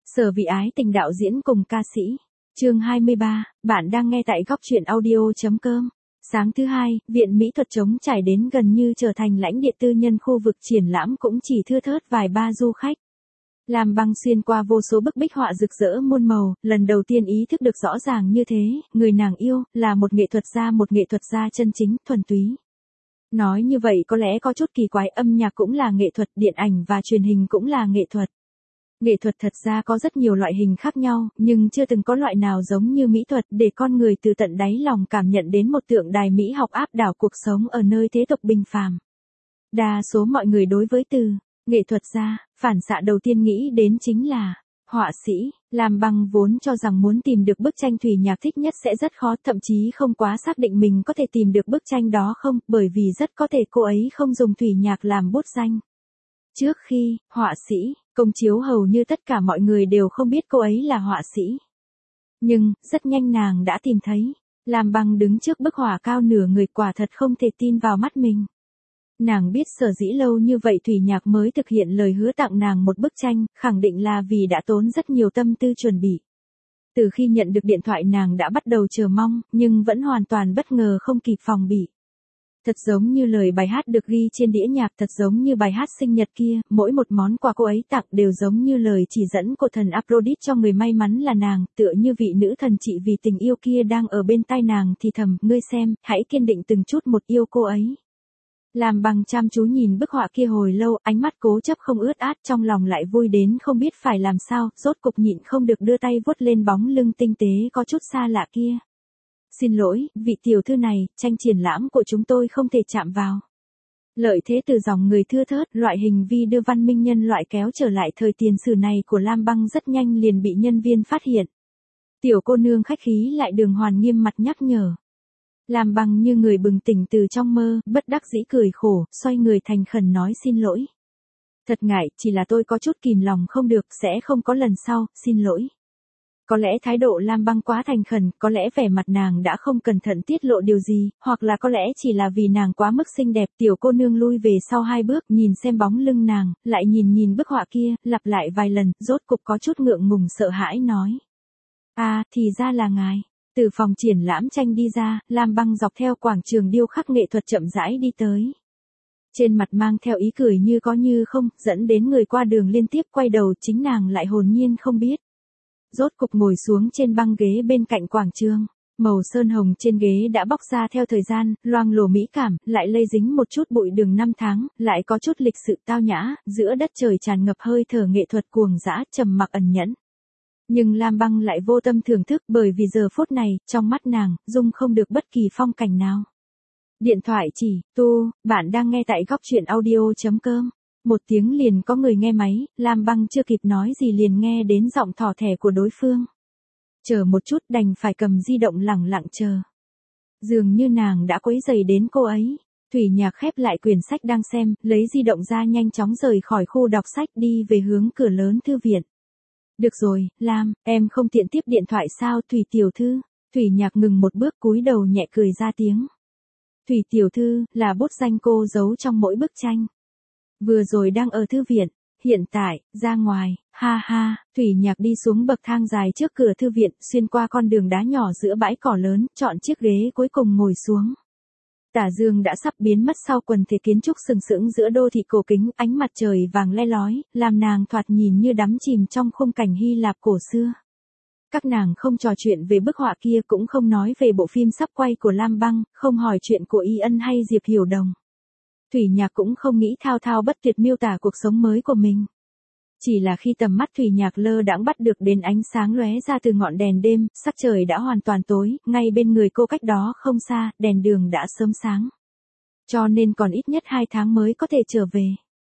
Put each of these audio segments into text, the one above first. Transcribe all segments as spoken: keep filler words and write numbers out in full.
Sở Vị Ái Tình đạo diễn cùng ca sĩ. Chương hai mươi ba, bạn đang nghe tại góc truyện audio.com. Sáng thứ hai, Viện Mỹ thuật trống trải đến gần như trở thành lãnh địa tư nhân, khu vực triển lãm cũng chỉ thưa thớt vài ba du khách. Lam Băng xuyên qua vô số bức bích họa rực rỡ muôn màu, lần đầu tiên ý thức được rõ ràng như thế, người nàng yêu là một nghệ thuật gia, một nghệ thuật gia chân chính, thuần túy. Nói như vậy có lẽ có chút kỳ quái, âm nhạc cũng là nghệ thuật, điện ảnh và truyền hình cũng là nghệ thuật. Nghệ thuật thật ra có rất nhiều loại hình khác nhau, nhưng chưa từng có loại nào giống như mỹ thuật, để con người từ tận đáy lòng cảm nhận đến một tượng đài mỹ học áp đảo cuộc sống ở nơi thế tục bình phàm. Đa số mọi người đối với từ nghệ thuật gia, phản xạ đầu tiên nghĩ đến chính là họa sĩ. Lam Băng vốn cho rằng muốn tìm được bức tranh Thủy Nhạc thích nhất sẽ rất khó, thậm chí không quá xác định mình có thể tìm được bức tranh đó không, bởi vì rất có thể cô ấy không dùng Thủy Nhạc làm bút danh. Trước khi họa sĩ công chiếu, hầu như tất cả mọi người đều không biết cô ấy là họa sĩ. Nhưng, rất nhanh nàng đã tìm thấy. Lam Băng đứng trước bức họa cao nửa người, quả thật không thể tin vào mắt mình. Nàng biết sở dĩ lâu như vậy Thủy Nhạc mới thực hiện lời hứa tặng nàng một bức tranh, khẳng định là vì đã tốn rất nhiều tâm tư chuẩn bị. Từ khi nhận được điện thoại nàng đã bắt đầu chờ mong, nhưng vẫn hoàn toàn bất ngờ, không kịp phòng bị. Thật giống như lời bài hát được ghi trên đĩa nhạc, thật giống như bài hát sinh nhật kia, mỗi một món quà cô ấy tặng đều giống như lời chỉ dẫn của thần Aphrodite cho người may mắn là nàng, tựa như vị nữ thần trị vì tình yêu kia đang ở bên tai nàng thì thầm, ngươi xem, hãy kiên định từng chút một yêu cô ấy. Lam Băng chăm chú nhìn bức họa kia hồi lâu, ánh mắt cố chấp không ướt át, trong lòng lại vui đến không biết phải làm sao, rốt cục nhịn không được đưa tay vuốt lên bóng lưng tinh tế có chút xa lạ kia. Xin lỗi, vị tiểu thư này, tranh triển lãm của chúng tôi không thể chạm vào. Lợi thế từ dòng người thưa thớt, loại hình vi đưa văn minh nhân loại kéo trở lại thời tiền sử này của Lam Băng rất nhanh liền bị nhân viên phát hiện. Tiểu cô nương khách khí lại đường hoàn nghiêm mặt nhắc nhở. Lam Băng như người bừng tỉnh từ trong mơ, bất đắc dĩ cười khổ, xoay người thành khẩn nói xin lỗi. Thật ngại, chỉ là tôi có chút kìm lòng không được, sẽ không có lần sau, xin lỗi. Có lẽ thái độ Lam Băng quá thành khẩn, có lẽ vẻ mặt nàng đã không cẩn thận tiết lộ điều gì, hoặc là có lẽ chỉ là vì nàng quá mức xinh đẹp. Tiểu cô nương lui về sau hai bước, nhìn xem bóng lưng nàng, lại nhìn nhìn bức họa kia, lặp lại vài lần, rốt cục có chút ngượng ngùng sợ hãi nói. À, thì ra là ngài. Từ phòng triển lãm tranh đi ra, Lam Băng dọc theo quảng trường điêu khắc nghệ thuật chậm rãi đi tới. Trên mặt mang theo ý cười như có như không, dẫn đến người qua đường liên tiếp quay đầu, chính nàng lại hồn nhiên không biết. Rốt cục ngồi xuống trên băng ghế bên cạnh quảng trường, màu sơn hồng trên ghế đã bóc ra theo thời gian, loang lổ mỹ cảm, lại lây dính một chút bụi đường năm tháng, lại có chút lịch sự tao nhã, giữa đất trời tràn ngập hơi thở nghệ thuật cuồng dã, trầm mặc ẩn nhẫn. Nhưng Lam Băng lại vô tâm thưởng thức, bởi vì giờ phút này, trong mắt nàng, dung không được bất kỳ phong cảnh nào. Điện thoại chỉ, tu, bạn đang nghe tại góc truyện audio.com. Một tiếng liền có người nghe máy, Lam Băng chưa kịp nói gì liền nghe đến giọng thỏ thẻ của đối phương. Chờ một chút, đành phải cầm di động lẳng lặng chờ. Dường như nàng đã quấy rầy đến cô ấy. Thủy Nhạc khép lại quyển sách đang xem, lấy di động ra nhanh chóng rời khỏi khu đọc sách đi về hướng cửa lớn thư viện. Được rồi, Lam, em không tiện tiếp điện thoại sao Thủy tiểu thư? Thủy Nhạc ngừng một bước cúi đầu nhẹ cười ra tiếng. Thủy tiểu thư, là bút danh cô giấu trong mỗi bức tranh. Vừa rồi đang ở thư viện, hiện tại, ra ngoài, ha ha. Thủy Nhạc đi xuống bậc thang dài trước cửa thư viện, xuyên qua con đường đá nhỏ giữa bãi cỏ lớn, chọn chiếc ghế cuối cùng ngồi xuống. Tà dương đã sắp biến mất sau quần thể kiến trúc sừng sững giữa đô thị cổ kính, ánh mặt trời vàng le lói, làm nàng thoạt nhìn như đắm chìm trong khung cảnh Hy Lạp cổ xưa. Các nàng không trò chuyện về bức họa kia, cũng không nói về bộ phim sắp quay của Lam Băng, không hỏi chuyện của Y Ân hay Diệp Hiểu Đồng. Thủy Nhạc cũng không nghĩ thao thao bất tuyệt miêu tả cuộc sống mới của mình. Chỉ là khi tầm mắt Thủy Nhạc lơ đãng bắt được đến ánh sáng lóe ra từ ngọn đèn đêm, sắc trời đã hoàn toàn tối, ngay bên người cô cách đó không xa, đèn đường đã sớm sáng. Cho nên còn ít nhất hai tháng mới có thể trở về.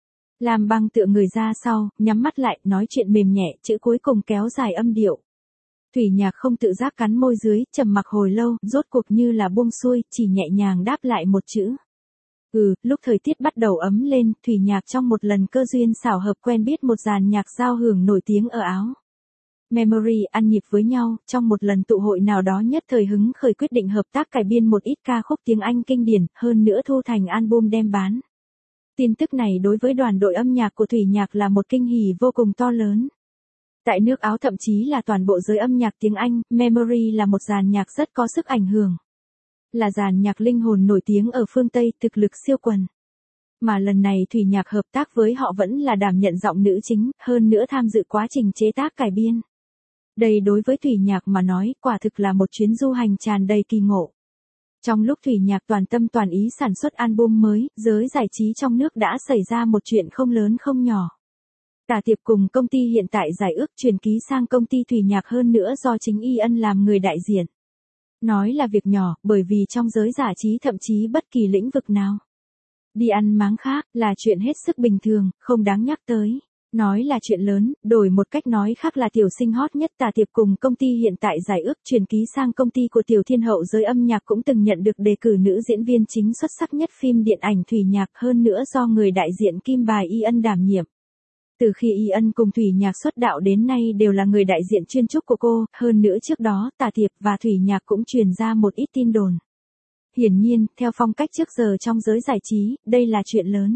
Lam Băng tựa người ra sau, nhắm mắt lại, nói chuyện mềm nhẹ, chữ cuối cùng kéo dài âm điệu. Thủy Nhạc không tự giác cắn môi dưới, trầm mặc hồi lâu, rốt cuộc như là buông xuôi, chỉ nhẹ nhàng đáp lại một chữ. Ừ, lúc thời tiết bắt đầu ấm lên, Thủy Nhạc trong một lần cơ duyên xảo hợp quen biết một dàn nhạc giao hưởng nổi tiếng ở Áo. Memory ăn nhịp với nhau, trong một lần tụ hội nào đó nhất thời hứng khởi quyết định hợp tác cải biên một ít ca khúc tiếng Anh kinh điển, hơn nữa thu thành album đem bán. Tin tức này đối với đoàn đội âm nhạc của Thủy Nhạc là một kinh hỉ vô cùng to lớn. Tại nước Áo thậm chí là toàn bộ giới âm nhạc tiếng Anh, Memory là một dàn nhạc rất có sức ảnh hưởng. Là dàn nhạc linh hồn nổi tiếng ở phương Tây, thực lực siêu quần. Mà lần này Thủy Nhạc hợp tác với họ vẫn là đảm nhận giọng nữ chính, hơn nữa tham dự quá trình chế tác cải biên. Đây đối với Thủy Nhạc mà nói, quả thực là một chuyến du hành tràn đầy kỳ ngộ. Trong lúc Thủy Nhạc toàn tâm toàn ý sản xuất album mới, giới giải trí trong nước đã xảy ra một chuyện không lớn không nhỏ. Tà Tiệp cùng công ty hiện tại giải ước chuyển ký sang công ty Thủy Nhạc, hơn nữa do chính Y Ân làm người đại diện. Nói là việc nhỏ, bởi vì trong giới giải trí thậm chí bất kỳ lĩnh vực nào, đi ăn máng khác là chuyện hết sức bình thường, không đáng nhắc tới. Nói là chuyện lớn, đổi một cách nói khác là tiểu sinh hot nhất Tà Tiệp cùng công ty hiện tại giải ước chuyển ký sang công ty của tiểu thiên hậu giới âm nhạc cũng từng nhận được đề cử nữ diễn viên chính xuất sắc nhất phim điện ảnh Thủy Nhạc, hơn nữa do người đại diện kim bài Y Ân đảm nhiệm. Từ khi Y Ân cùng Thủy Nhạc xuất đạo đến nay đều là người đại diện chuyên trúc của cô, hơn nữa trước đó Tà Tiệp và Thủy Nhạc cũng truyền ra một ít tin đồn. Hiển nhiên, theo phong cách trước giờ trong giới giải trí, đây là chuyện lớn.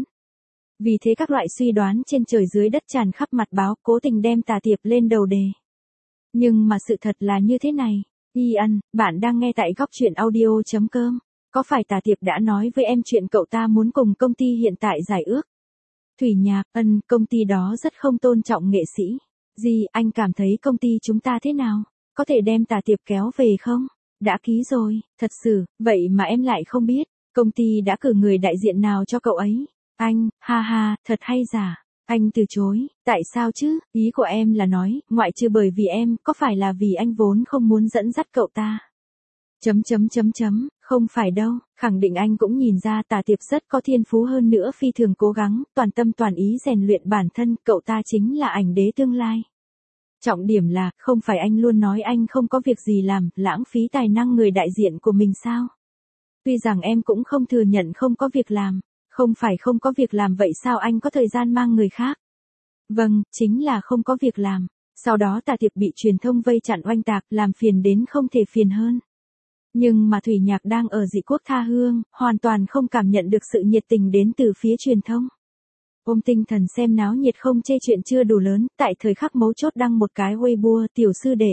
Vì thế các loại suy đoán trên trời dưới đất tràn khắp mặt báo, cố tình đem Tà Tiệp lên đầu đề. Nhưng mà sự thật là như thế này. Y Ân, bạn đang nghe tại góc truyện audio chấm com. Có phải Tà Tiệp đã nói với em chuyện cậu ta muốn cùng công ty hiện tại giải ước? Thủy Nhạc, Ân, công ty đó rất không tôn trọng nghệ sĩ. Gì, anh cảm thấy công ty chúng ta thế nào? Có thể đem Tà Tiệp kéo về không? Đã ký rồi, thật sự, vậy mà em lại không biết. Công ty đã cử người đại diện nào cho cậu ấy? Anh, ha ha, thật hay giả. Anh từ chối, tại sao chứ? Ý của em là nói, ngoại trừ bởi vì em, có phải là vì anh vốn không muốn dẫn dắt cậu ta? Chấm chấm chấm chấm, không phải đâu, khẳng định anh cũng nhìn ra Tà Tiệp rất có thiên phú, hơn nữa phi thường cố gắng, toàn tâm toàn ý rèn luyện bản thân, cậu ta chính là ảnh đế tương lai. Trọng điểm là, không phải anh luôn nói anh không có việc gì làm, lãng phí tài năng người đại diện của mình sao? Tuy rằng em cũng không thừa nhận không có việc làm, không phải không có việc làm, vậy sao anh có thời gian mang người khác? Vâng, chính là không có việc làm. Sau đó Tà Tiệp bị truyền thông vây chặn oanh tạc, làm phiền đến không thể phiền hơn. Nhưng mà Thủy Nhạc đang ở dị quốc tha hương, hoàn toàn không cảm nhận được sự nhiệt tình đến từ phía truyền thông. Ôm tinh thần xem náo nhiệt không chê chuyện chưa đủ lớn, tại thời khắc mấu chốt đăng một cái Weibo, tiểu sư đệ.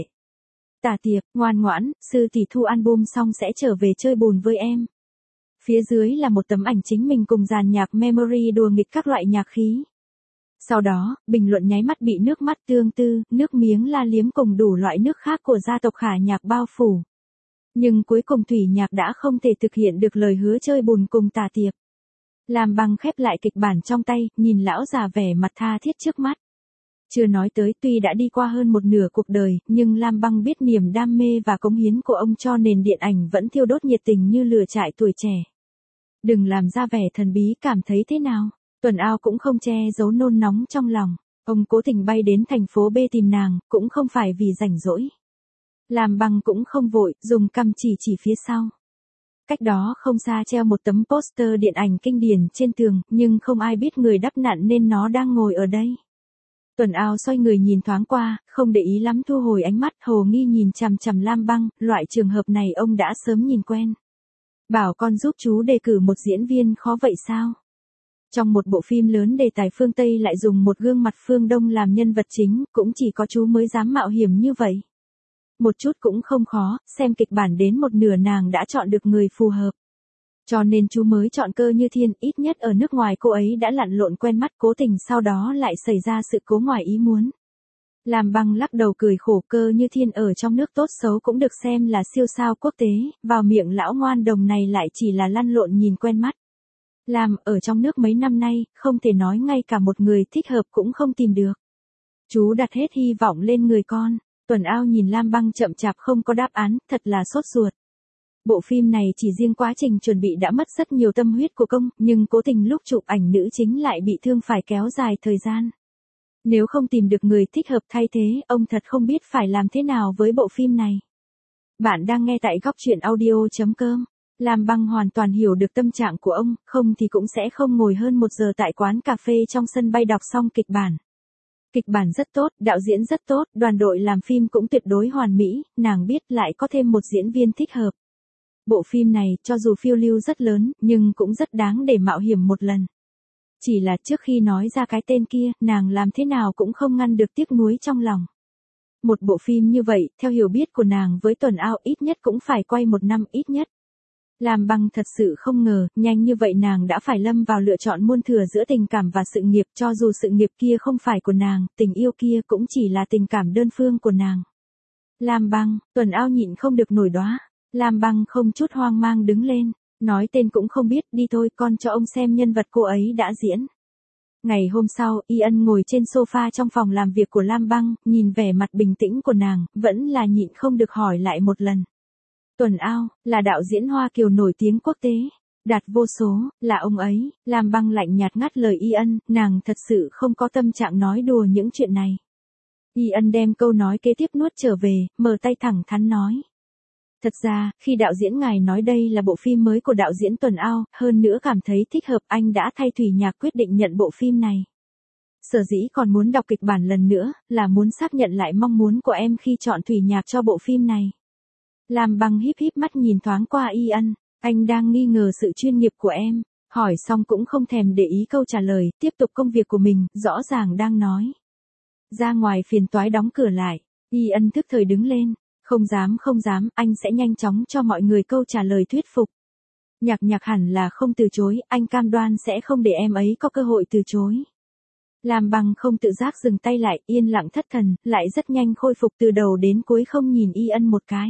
Tà Tiệp, ngoan ngoãn, sư tỷ thu album xong sẽ trở về chơi bùn với em. Phía dưới là một tấm ảnh chính mình cùng dàn nhạc Memory đùa nghịch các loại nhạc khí. Sau đó, bình luận nháy mắt bị nước mắt tương tư, nước miếng la liếm cùng đủ loại nước khác của gia tộc Khả Nhạc bao phủ. Nhưng cuối cùng Thủy Nhạc đã không thể thực hiện được lời hứa chơi bùn cùng Tà Tiệp. Lam Băng khép lại kịch bản trong tay, nhìn lão già vẻ mặt tha thiết trước mắt. Chưa nói tới, tuy đã đi qua hơn một nửa cuộc đời, nhưng Lam Băng biết niềm đam mê và cống hiến của ông cho nền điện ảnh vẫn thiêu đốt nhiệt tình như lửa trại tuổi trẻ. Đừng làm ra vẻ thần bí, cảm thấy thế nào? Tuần Ao cũng không che giấu nôn nóng trong lòng. Ông cố tình bay đến thành phố B tìm nàng, cũng không phải vì rảnh rỗi. Lam Băng cũng không vội, dùng cằm chỉ chỉ phía sau. Cách đó không xa treo một tấm poster điện ảnh kinh điển trên tường, nhưng không ai biết người đắp nặn nên nó đang ngồi ở đây. Tuần Ao xoay người nhìn thoáng qua, không để ý lắm, thu hồi ánh mắt, hồ nghi nhìn chằm chằm Lam Băng, loại trường hợp này ông đã sớm nhìn quen. Bảo con giúp chú đề cử một diễn viên khó vậy sao? Trong một bộ phim lớn đề tài phương Tây lại dùng một gương mặt phương Đông làm nhân vật chính, cũng chỉ có chú mới dám mạo hiểm như vậy. Một chút cũng không khó, xem kịch bản đến một nửa nàng đã chọn được người phù hợp. Cho nên chú mới chọn Cơ Như Thiên, ít nhất ở nước ngoài cô ấy đã lặn lộn quen mắt, cố tình sau đó lại xảy ra sự cố ngoài ý muốn. Lam Băng lắc đầu cười khổ, Cơ Như Thiên ở trong nước tốt xấu cũng được xem là siêu sao quốc tế, vào miệng lão ngoan đồng này lại chỉ là lăn lộn nhìn quen mắt. Làm ở trong nước mấy năm nay, không thể nói ngay cả một người thích hợp cũng không tìm được. Chú đặt hết hy vọng lên người con. Tuần Ao nhìn Lam Băng chậm chạp không có đáp án, thật là sốt ruột. Bộ phim này chỉ riêng quá trình chuẩn bị đã mất rất nhiều tâm huyết của công, nhưng cố tình lúc chụp ảnh nữ chính lại bị thương phải kéo dài thời gian. Nếu không tìm được người thích hợp thay thế, ông thật không biết phải làm thế nào với bộ phim này. Bạn đang nghe tại góc truyện audio chấm com. Lam Băng hoàn toàn hiểu được tâm trạng của ông, không thì cũng sẽ không ngồi hơn một giờ tại quán cà phê trong sân bay đọc xong kịch bản. Kịch bản rất tốt, đạo diễn rất tốt, đoàn đội làm phim cũng tuyệt đối hoàn mỹ, nàng biết lại có thêm một diễn viên thích hợp. Bộ phim này, cho dù phiêu lưu rất lớn, nhưng cũng rất đáng để mạo hiểm một lần. Chỉ là trước khi nói ra cái tên kia, nàng làm thế nào cũng không ngăn được tiếc nuối trong lòng. Một bộ phim như vậy, theo hiểu biết của nàng với Tuần Ao ít nhất cũng phải quay một năm ít nhất. Lam Băng thật sự không ngờ, nhanh như vậy nàng đã phải lâm vào lựa chọn muôn thừa giữa tình cảm và sự nghiệp, cho dù sự nghiệp kia không phải của nàng, tình yêu kia cũng chỉ là tình cảm đơn phương của nàng. Lam Băng, Tuần Ao nhịn không được nổi đoá. Lam Băng không chút hoang mang đứng lên, nói tên cũng không biết, đi thôi con cho ông xem nhân vật cô ấy đã diễn. Ngày hôm sau, Ian ngồi trên sofa trong phòng làm việc của Lam Băng, nhìn vẻ mặt bình tĩnh của nàng, vẫn là nhịn không được hỏi lại một lần. Tuần Ao, là đạo diễn Hoa Kiều nổi tiếng quốc tế, đạt vô số, là ông ấy. Lam Băng lạnh nhạt ngắt lời Ian, nàng thật sự không có tâm trạng nói đùa những chuyện này. Ian đem câu nói kế tiếp nuốt trở về, mở tay thẳng thắn nói. Thật ra, khi đạo diễn ngài nói đây là bộ phim mới của đạo diễn Tuần Ao, hơn nữa cảm thấy thích hợp, anh đã thay Thủy Nhạc quyết định nhận bộ phim này. Sở dĩ còn muốn đọc kịch bản lần nữa, là muốn xác nhận lại mong muốn của em khi chọn Thủy Nhạc cho bộ phim này. Lam Băng híp híp mắt nhìn thoáng qua Ian, anh đang nghi ngờ sự chuyên nghiệp của em, hỏi xong cũng không thèm để ý câu trả lời, tiếp tục công việc của mình, rõ ràng đang nói. Ra ngoài phiền toái đóng cửa lại, Ian thức thời đứng lên. Không dám không dám, anh sẽ nhanh chóng cho mọi người câu trả lời thuyết phục. Nhạc Nhạc hẳn là không từ chối, anh cam đoan sẽ không để em ấy có cơ hội từ chối. Lam Băng không tự giác dừng tay lại, yên lặng thất thần, lại rất nhanh khôi phục từ đầu đến cuối không nhìn Ian một cái.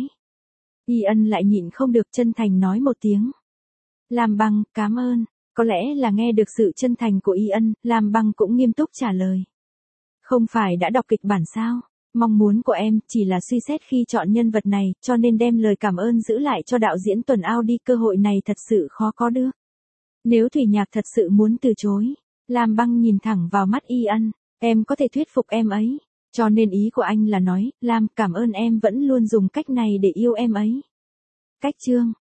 Ian lại nhịn không được chân thành nói một tiếng. Lam Băng, cảm ơn. Có lẽ là nghe được sự chân thành của Ian, Lam Băng cũng nghiêm túc trả lời. Không phải đã đọc kịch bản sao? Mong muốn của em chỉ là suy xét khi chọn nhân vật này, cho nên đem lời cảm ơn giữ lại cho đạo diễn Tuần Ao đi, cơ hội này thật sự khó có được. Nếu Thủy Nhạc thật sự muốn từ chối, Lam Băng nhìn thẳng vào mắt Ian, em có thể thuyết phục em ấy. Cho nên ý của anh là nói, Lam, cảm ơn em vẫn luôn dùng cách này để yêu em ấy. Cách chương